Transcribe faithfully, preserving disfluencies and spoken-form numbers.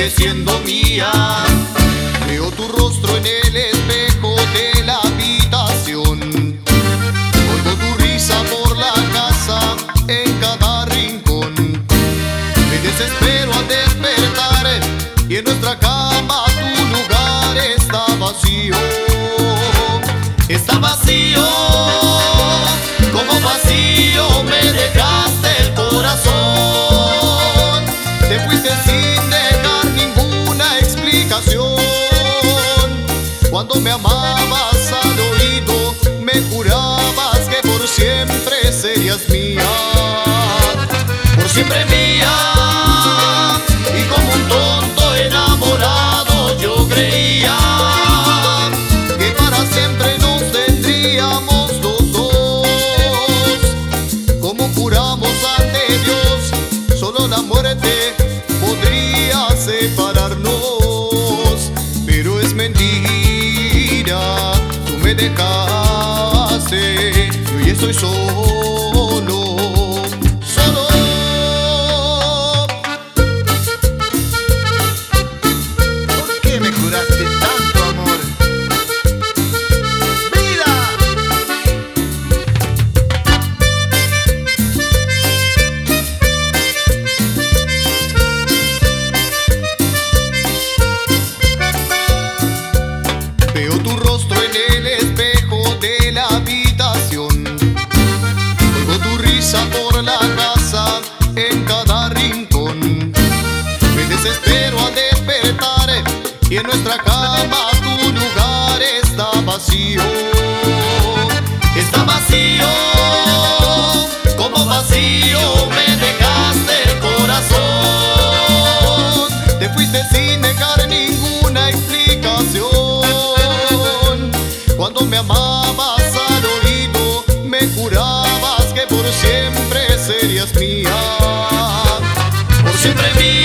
sigue siendo mía. Veo tu rostro en el espejo de la habitación. Oigo tu risa por la casa en cada rincón. Me desespero al despertar y en nuestra cama tu lugar está vacío. Está vacío, como vacío me dejaste el corazón. Te fuiste sin dejar ninguna explicación. Cuando me amabas al oído, me jurabas que por siempre serías mía, por siempre mía. Y como un tonto enamorado yo creía que para siempre nos tendríamos los dos. Como juramos ante Dios, solo la muerte podría separarnos. Pero es mentira, tú me dejaste y hoy estoy solo, solo. ¿Por qué me juraste tanto amor? ¡Vida! Veo tu rostro en el espejo de la habitación. Oigo tu risa por la casa en cada rincón. Me desespero al despertar y en nuestra cama tu lugar está vacío. Está vacío, como vacío me dejaste el corazón. Te fuiste sin dejar ninguna explicación. Cuando me amabas al oído, me jurabas que por siempre serías mía, por siempre mía.